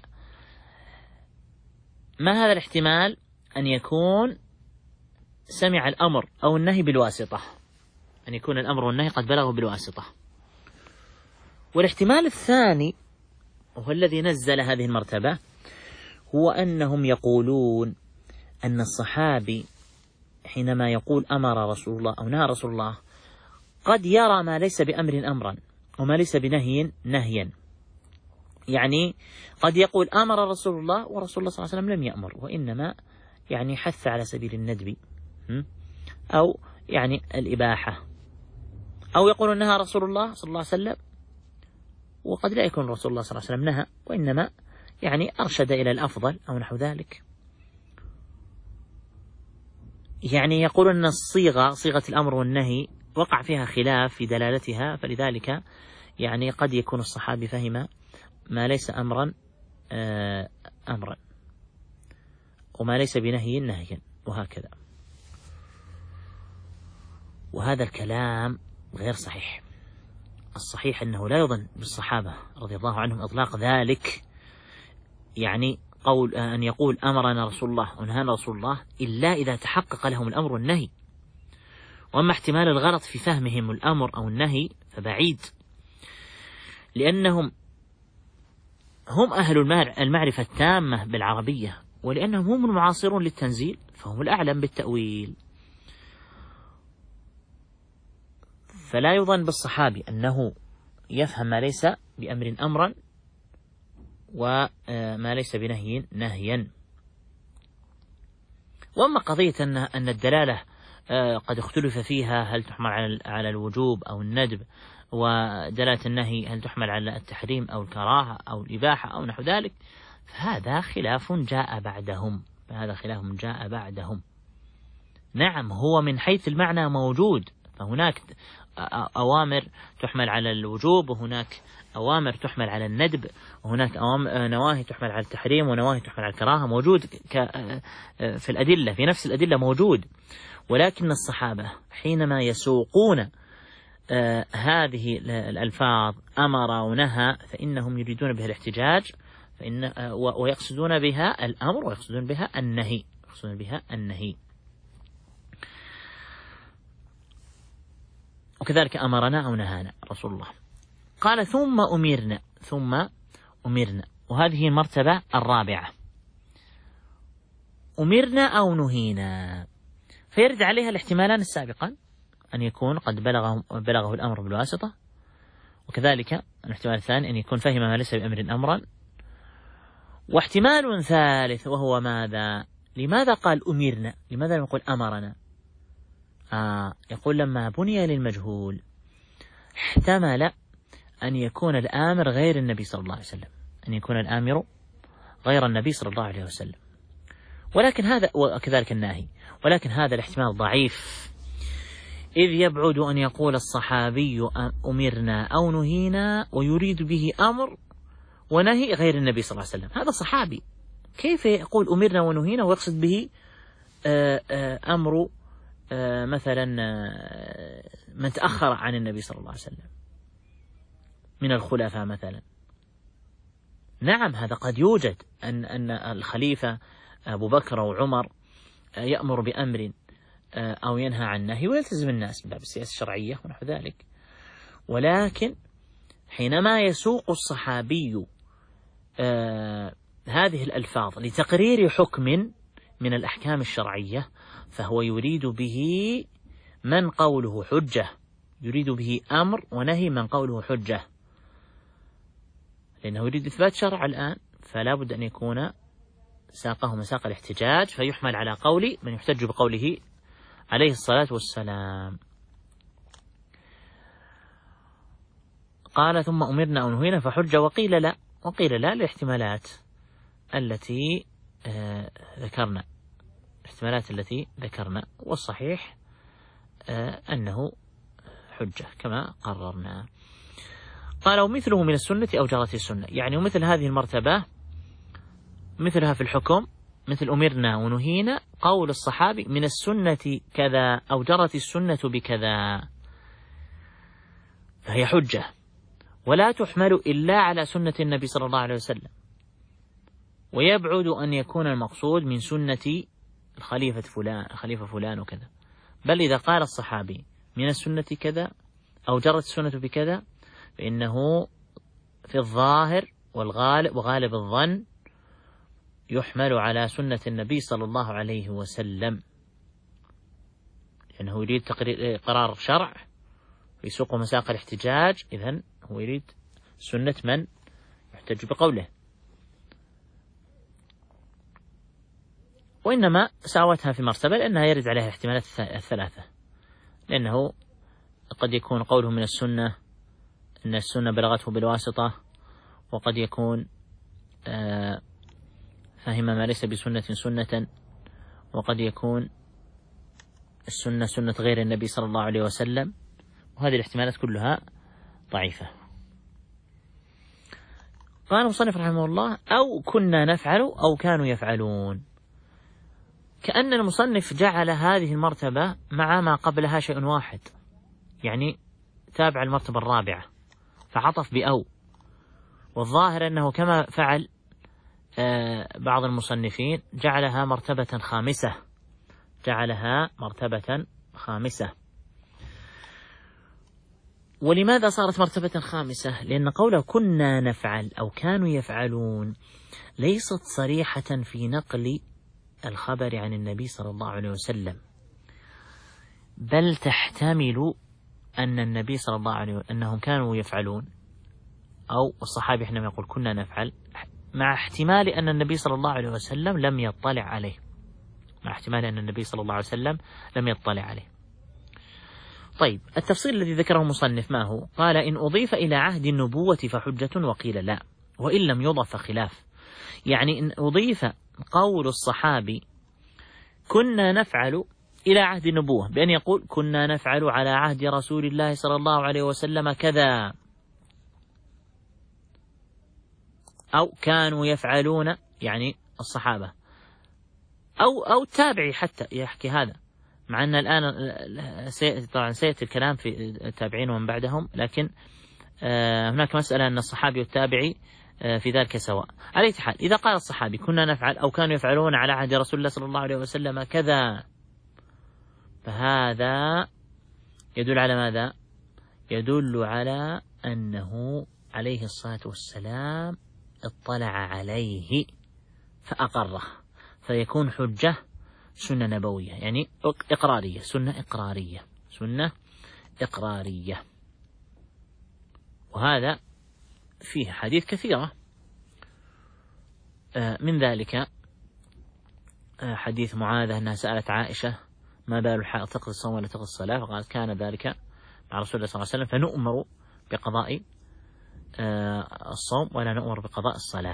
A: ما هذا الاحتمال؟ أن يكون سمع الأمر أو النهي بالواسطة، أن يكون الأمر والنهي قد بلغوا بالواسطة. والاحتمال الثاني وهو الذي نزل هذه المرتبة، هو أنهم يقولون أن الصحابي حينما يقول أمر رسول الله أو نهى رسول الله قد يرى ما ليس بأمر أمرا وما ليس بنهي نهيا. يعني قد يقول أمر رسول الله ورسول الله صلى الله عليه وسلم لم يأمر، وإنما يعني حث على سبيل الندب أو يعني الإباحة، أو يقول نهى رسول الله صلى الله عليه وسلم وقد لا يكون رسول الله صلى الله عليه وسلم نهى، وإنما يعني أرشد إلى الأفضل أو نحو ذلك. يعني يقول أن صيغة الأمر والنهي وقع فيها خلاف في دلالتها، فلذلك يعني قد يكون الصحابي فهم ما ليس أمرا أمرا وما ليس بنهي نهيا، وهكذا. وهذا الكلام غير صحيح. الصحيح أنه لا يظن بالصحابة رضي الله عنهم إطلاق ذلك، يعني قول أن يقول أمرنا رسول الله ونهانا رسول الله إلا إذا تحقق لهم الأمر والنهي. وأما احتمال الغلط في فهمهم الأمر أو النهي فبعيد، لأنهم هم أهل المعرفة التامة بالعربية، ولأنهم هم المعاصرون للتنزيل فهم الأعلم بالتأويل. فلا يظن بالصحابي أنه يفهم ما ليس بأمر أمرا وما ليس بنهي نهيا. وأما قضية أن الدلالة قد اختلف فيها هل تحمل على الوجوب أو الندب، ودلالة النهي هل تحمل على التحريم أو الكراهة أو الإباحة أو نحو ذلك، فهذا خلاف جاء بعدهم. نعم هو من حيث المعنى موجود، فهناك أوامر تحمل على الوجوب، وهناك أوامر تحمل على الندب، وهناك نواهي تحمل على التحريم، ونواهي تحمل على الكراهة، موجود في الأدلة، في نفس الأدلة موجود. ولكن الصحابة حينما يسوقون هذه الألفاظ أمر ونهى فإنهم يريدون بها الاحتجاج، ويقصدون بها الأمر ويقصدون بها النهي. وكذلك أمرنا أو نهانا رسول الله. قال ثم أمرنا، وهذه المرتبة الرابعة. أمرنا أو نهينا، فيرد عليها الاحتمالان السابقان، أن يكون قد بلغه الأمر بالواسطة، وكذلك الاحتمال الثاني أن يكون فهم ما ليس بأمر أمرا. واحتمال ثالث وهو ماذا؟ لماذا قال أمرنا؟ لماذا لم يقول أمرنا؟ يقول لما بني للمجهول احتمل أن يكون الآمر غير النبي صلى الله عليه وسلم، أن يكون الآمر غير النبي صلى الله عليه وسلم، ولكن هذا وكذلك الناهي، ولكن هذا الاحتمال ضعيف، إذ يبعد أن يقول الصحابي أمرنا أو نهينا ويريد به أمر ونهي غير النبي صلى الله عليه وسلم. هذا صحابي، كيف يقول أمرنا ونهينا ويقصد به أمر مثلا من تأخر عن النبي صلى الله عليه وسلم من الخلفاء مثلا، نعم هذا قد يوجد، أن الخليفة أبو بكر أو عمر يأمر بأمر أو ينهى عن نهي ويلتزم الناس من باب السياسة الشرعية ونحو ذلك. ولكن حينما يسوق الصحابي هذه الألفاظ لتقرير حكم من الأحكام الشرعية فهو يريد به من قوله حجة، يريد به أمر ونهي من قوله حجة، لأنه يريد إثبات شرع الآن، فلا بد أن يكون ساقه مساق الاحتجاج فيحمل على قول من يحتج بقوله عليه الصلاة والسلام. قال ثم أمرنا أو نهينا فحج وقيل لا، وقيل لا لاحتمالات التي ذكرنا، الاحتمالات التي ذكرنا، والصحيح أنه حجة كما قررنا. قال ومثله من السنة أو جرت السنة، يعني ومثل هذه المرتبة مثلها في الحكم مثل أمرنا ونهينا قول الصحابي من السنة كذا أو جرت السنة بكذا، فهي حجة ولا تحمل إلا على سنة النبي صلى الله عليه وسلم، ويبعد أن يكون المقصود من سنة الخليفة فلان وكذا، بل إذا قال الصحابي من السنة كذا أو جرت السنة بكذا فإنه في الظاهر والغالب وغالب الظن يحمل على سنة النبي صلى الله عليه وسلم، لأنه يريد قرار شرع ويسوق مساق الاحتجاج، إذن هو يريد سنة من يحتج بقوله. وإنما ساوتها في مرتبة لأنها يرد عليها الاحتمالات الثلاثة، لأنه قد يكون قوله من السنة أن السنة بلغته بالواسطة، وقد يكون فهم ما ليس بسنة سنة، وقد يكون السنة سنة غير النبي صلى الله عليه وسلم، وهذه الاحتمالات كلها ضعيفة. قال المصنف رحمه الله أو كنا نفعل أو كانوا يفعلون، كأن المصنف جعل هذه المرتبة مع ما قبلها شيء واحد، يعني تابع المرتبة الرابعة فعطف بأو، والظاهر أنه كما فعل بعض المصنفين جعلها مرتبة خامسة. ولماذا صارت مرتبة خامسة؟ لأن قوله كنا نفعل أو كانوا يفعلون ليست صريحة في نقل الخبر عن النبي صلى الله عليه وسلم، بل تحتمل أن النبي صلى الله عليه وسلم أنهم كانوا يفعلون، أو الصحابي حينما يقول كنا نفعل مع احتمال أن النبي صلى الله عليه وسلم لم يطلع عليه، طيب التفصيل الذي ذكره المصنف ما هو؟ قال إن أضيف إلى عهد النبوة فحجة وقيل لا، وإن لم يضف فخلاف. يعني إن أضيف قول الصحابي كنا نفعل إلى عهد النبوة بأن يقول كنا نفعل على عهد رسول الله صلى الله عليه وسلم كذا، أو كانوا يفعلون يعني الصحابة، أو التابعي حتى يحكي هذا، مع أن الآن طبعا سيأتي الكلام في التابعين ومن بعدهم، لكن هناك مسألة أن الصحابي والتابعي في ذلك سواء. على أي حال إذا قال الصحابي كنا نفعل أو كانوا يفعلون على عهد رسول الله صلى الله عليه وسلم كذا، فهذا يدل على ماذا؟ يدل على أنه عليه الصلاة والسلام اطلع عليه فأقره، فيكون حجة سنة نبوية، يعني إقرارية، سنة إقرارية. وهذا فيه حديث كثيرة، من ذلك حديث معاذة أنها سألت عائشة ما بال الحائض تقضي الصوم ولا تقضي الصلاة، فقالت كان ذلك مع رسول الله صلى الله عليه وسلم فنؤمر بقضاء الصوم ولا نؤمر بقضاء الصلاة.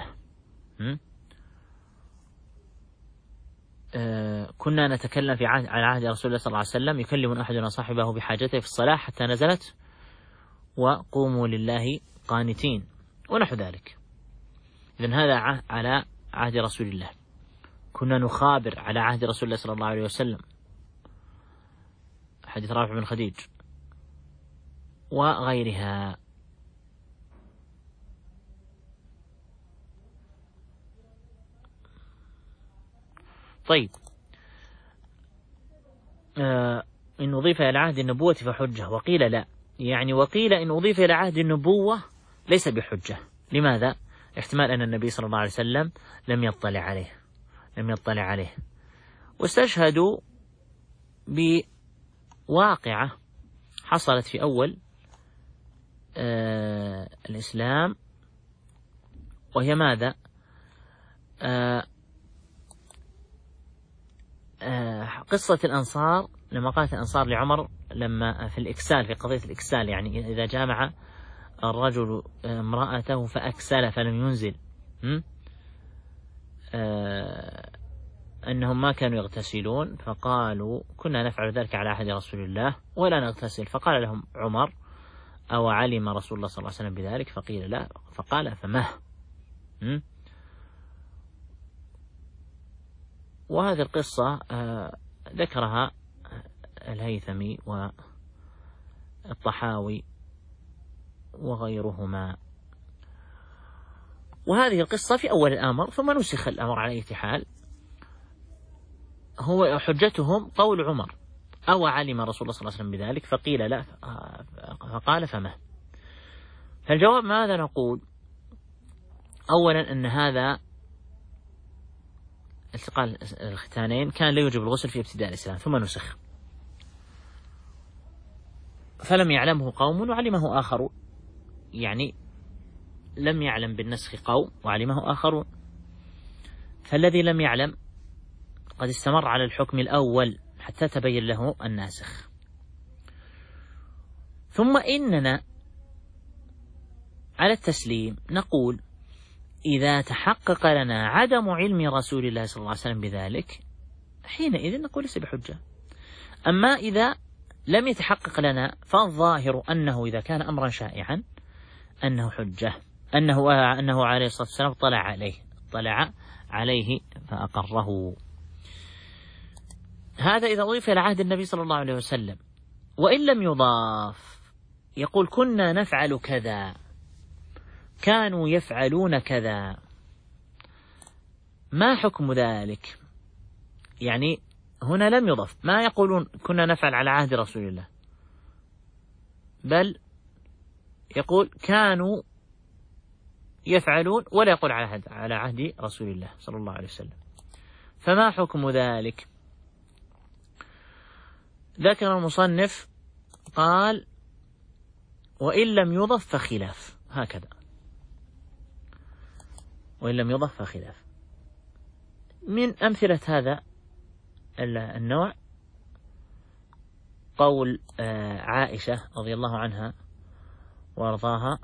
A: كنا نتكلم على عهد رسول الله صلى الله عليه وسلم يكلم أحدنا صاحبه بحاجته في الصلاة حتى نزلت وقوموا لله قانتين ونحو ذلك. إذن هذا على عهد رسول الله. كنا نخابر على عهد رسول الله صلى الله عليه وسلم، حديث رافع بن خديج وغيرها. طيب، إن أضيف إلى عهد النبوة فحجة، وقيل لا، يعني وقيل إن أضيف إلى عهد النبوة ليس بحجة. لماذا؟ احتمال أن النبي صلى الله عليه وسلم لم يطلع عليه. واستشهدوا بواقعة حصلت في أول الإسلام، وهي ماذا؟ قصة الأنصار، لما قالت الأنصار لعمر لما في الإكسال، في قضية الإكسال، يعني إذا جامع الرجل امرأته فأكسل فلم ينزل، أنهم ما كانوا يغتسلون، فقالوا كنا نفعل ذلك على عهد رسول الله ولا نغتسل. فقال لهم عمر: أو علم رسول الله صلى الله عليه وسلم بذلك؟ فقيل لا، فقال: فمه. وهذه القصة ذكرها الهيثمي والطحاوي وغيرهما. وهذه القصة في أول الأمر، ثم نسخ الأمر على أي حال. هو حجتهم قول عمر: أو علم رسول الله صلى الله عليه وسلم بذلك؟ فقيل لا، فقال: فمه. فالجواب ماذا نقول؟ أولا أن هذا التقاء الختانين كان لا يوجب الغسل في ابتداء الإسلام، ثم نسخ، فلم يعلمه قوم وعلمه آخرون، يعني لم يعلم بالنسخ قوم وعلمه آخرون، فالذي لم يعلم قد استمر على الحكم الأول حتى تبين له الناسخ. ثم إننا على التسليم نقول: إذا تحقق لنا عدم علم رسول الله صلى الله عليه وسلم بذلك، حينئذ نقول ليس بحجة. أما إذا لم يتحقق لنا، فالظاهر أنه إذا كان أمرا شائعا أنه حجة، أنه عليه الصلاة والسلام طلع عليه فأقره. هذا إذا أضيف إلى عهد النبي صلى الله عليه وسلم. وإن لم يضاف، يقول: كنا نفعل كذا، كانوا يفعلون كذا، ما حكم ذلك؟ يعني هنا لم يضف، ما يقولون كنا نفعل على عهد رسول الله، بل يقول كانوا يفعلون، ولا يقول على عهد رسول الله صلى الله عليه وسلم. فما حكم ذلك؟ ذكر المصنف قال: وإن لم يضف فخلاف. هكذا، وإن لم يضف فخلاف. من أمثلة هذا النوع قول عائشة رضي الله عنها وارضاها: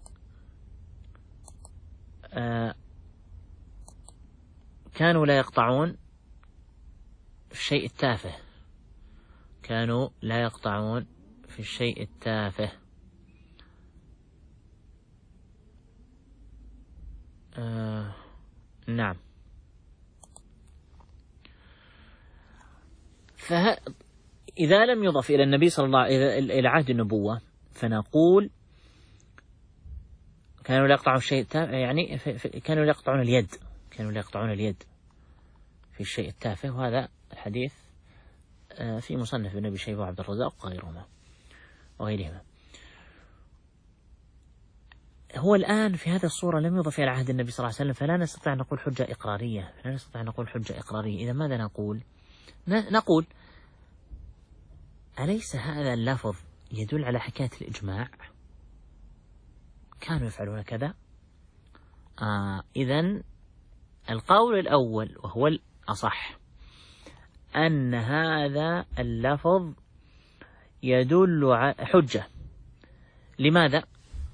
A: كانوا لا يقطعون في الشيء التافه، كانوا لا يقطعون في الشيء التافه. نعم. فإذا لم يضف إلى النبي صلى الله عليه وسلم إلى عهد النبوة، فنقول كانوا لا يقطعون الشيء التافه، يعني كانوا لا يقطعون اليد في الشيء التافه. وهذا الحديث في مصنف ابن أبي شيبة وعبد الرزاق وغيرهما. هو الآن في هذه الصورة لم يضف إلى عهد النبي صلى الله عليه وسلم، فلا نستطيع أن نقول حجة إقرارية. إذا ماذا نقول؟ نقول: أليس هذا اللفظ يدل على حكاية الإجماع؟ كانوا يفعلون كذا. إذن القول الأول وهو الأصح أن هذا اللفظ يدل على حجة. لماذا؟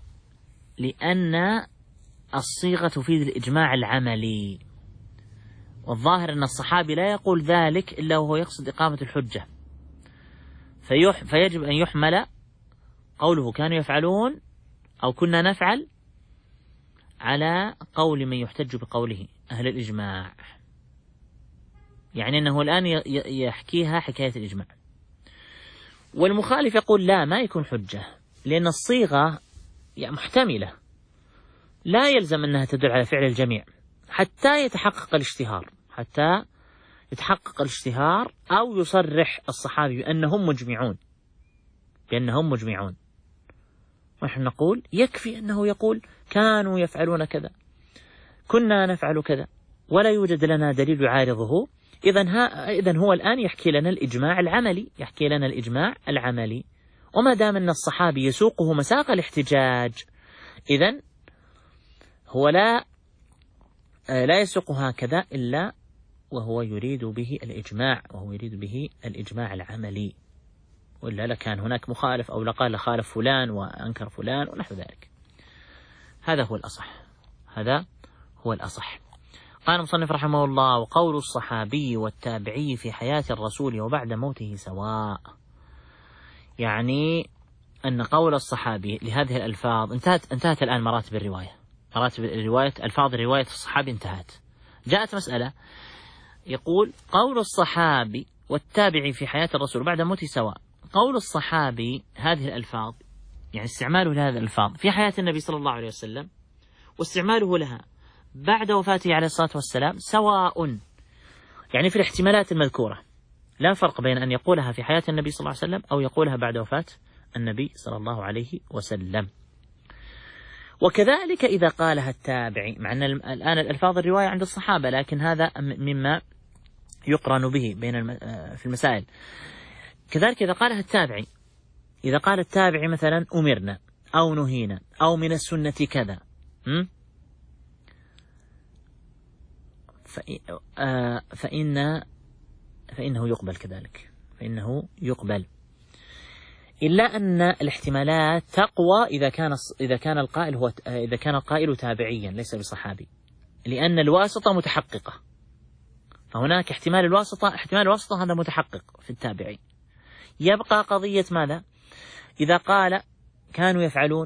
A: لأن الصيغة تفيد الإجماع العملي، والظاهر أن الصحابي لا يقول ذلك إلا وهو يقصد إقامة الحجة، فيجب أن يحمل قوله كانوا يفعلون أو كنا نفعل على قول من يحتج بقوله أهل الإجماع، يعني أنه الآن يحكيها حكاية الإجماع. والمخالف يقول لا، ما يكون حجة، لأن الصيغة محتملة، لا يلزم أنها تدل على فعل الجميع حتى يتحقق الاشتهار أو يصرح الصحابي بأنهم مجمعون. ونحن نقول يكفي أنه يقول كانوا يفعلون كذا، كنا نفعل كذا، ولا يوجد لنا دليل يعارضه. إذن هو الآن يحكي لنا الإجماع العملي، وما دام أن الصحابي يسوقه مساق الاحتجاج، إذن هو لا يسوق هكذا إلا وهو يريد به الإجماع العملي، وإلا لكان هناك مخالف، أو لقال خالف فلان وأنكر فلان ونحو ذلك. هذا هو الأصح. قال المصنف رحمه الله: وقول الصحابي والتابعي في حياة الرسول وبعد موته سواء. يعني أن قول الصحابي لهذه الألفاظ انتهت الآن مراتب الرواية، ألفاظ رواية الصحابي انتهت. جاءت مسألة يقول: قول الصحابي والتابعي في حياة الرسول بعد موته سواء. قول الصحابي هذه الألفاظ، يعني استعماله لهذه الألفاظ في حياة النبي صلى الله عليه وسلم، واستعماله لها بعد وفاته عليه الصلاة والسلام سواء، يعني في الاحتمالات المذكورة، لا فرق بين أن يقولها في حياة النبي صلى الله عليه وسلم أو يقولها بعد وفاة النبي صلى الله عليه وسلم. وكذلك إذا قالها التابعي، مع أن الآن الألفاظ الرواية عند الصحابة، لكن هذا مما يقرن به في المسائل. كذلك إذا قالها التابعي، إذا قال التابعي مثلا أمرنا أو نهينا أو من السنة كذا، فإنه يقبل كذلك، فإنه يقبل، إلا أن الاحتمالات تقوى إذا كان القائل تابعيا ليس بصحابي، لأن الواسطة متحققة، فهناك احتمال الواسطة هذا متحقق في التابعي. يبقى قضية ماذا؟ إذا قال كانوا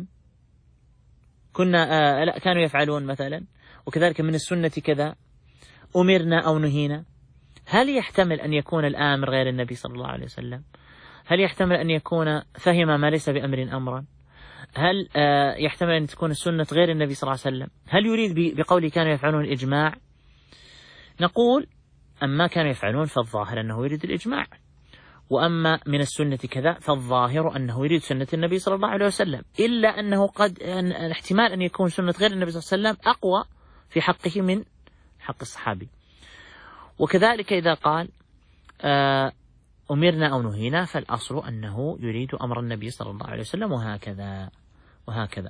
A: يفعلون مثلا، وكذلك من السنة كذا، أمرنا أو نهينا، هل يحتمل أن يكون الآمر غير النبي صلى الله عليه وسلم؟ هل يحتمل أن يكون فهم ما ليس بأمر أمرا؟ هل يحتمل أن تكون السنة غير النبي صلى الله عليه وسلم؟ هل يريد بقوله كانوا يفعلون الإجماع؟ نقول: أما كانوا يفعلون فالظاهر أنه يريد الإجماع، وأما من السنة كذا فالظاهر أنه يريد سنة النبي صلى الله عليه وسلم، إلا أنه الاحتمال أن يكون سنة غير النبي صلى الله عليه وسلم أقوى في حقه من حق الصحابي. وكذلك إذا قال أمرنا أو نهينا، فالأصل أنه يريد أمر النبي صلى الله عليه وسلم، وهكذا.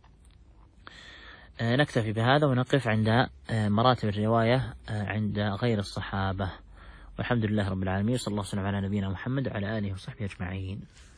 A: نكتفي بهذا ونقف عند مراتب الرواية عند غير الصحابة، والحمد لله رب العالمين، صلى الله وسلم على نبينا محمد وعلى آله وصحبه أجمعين.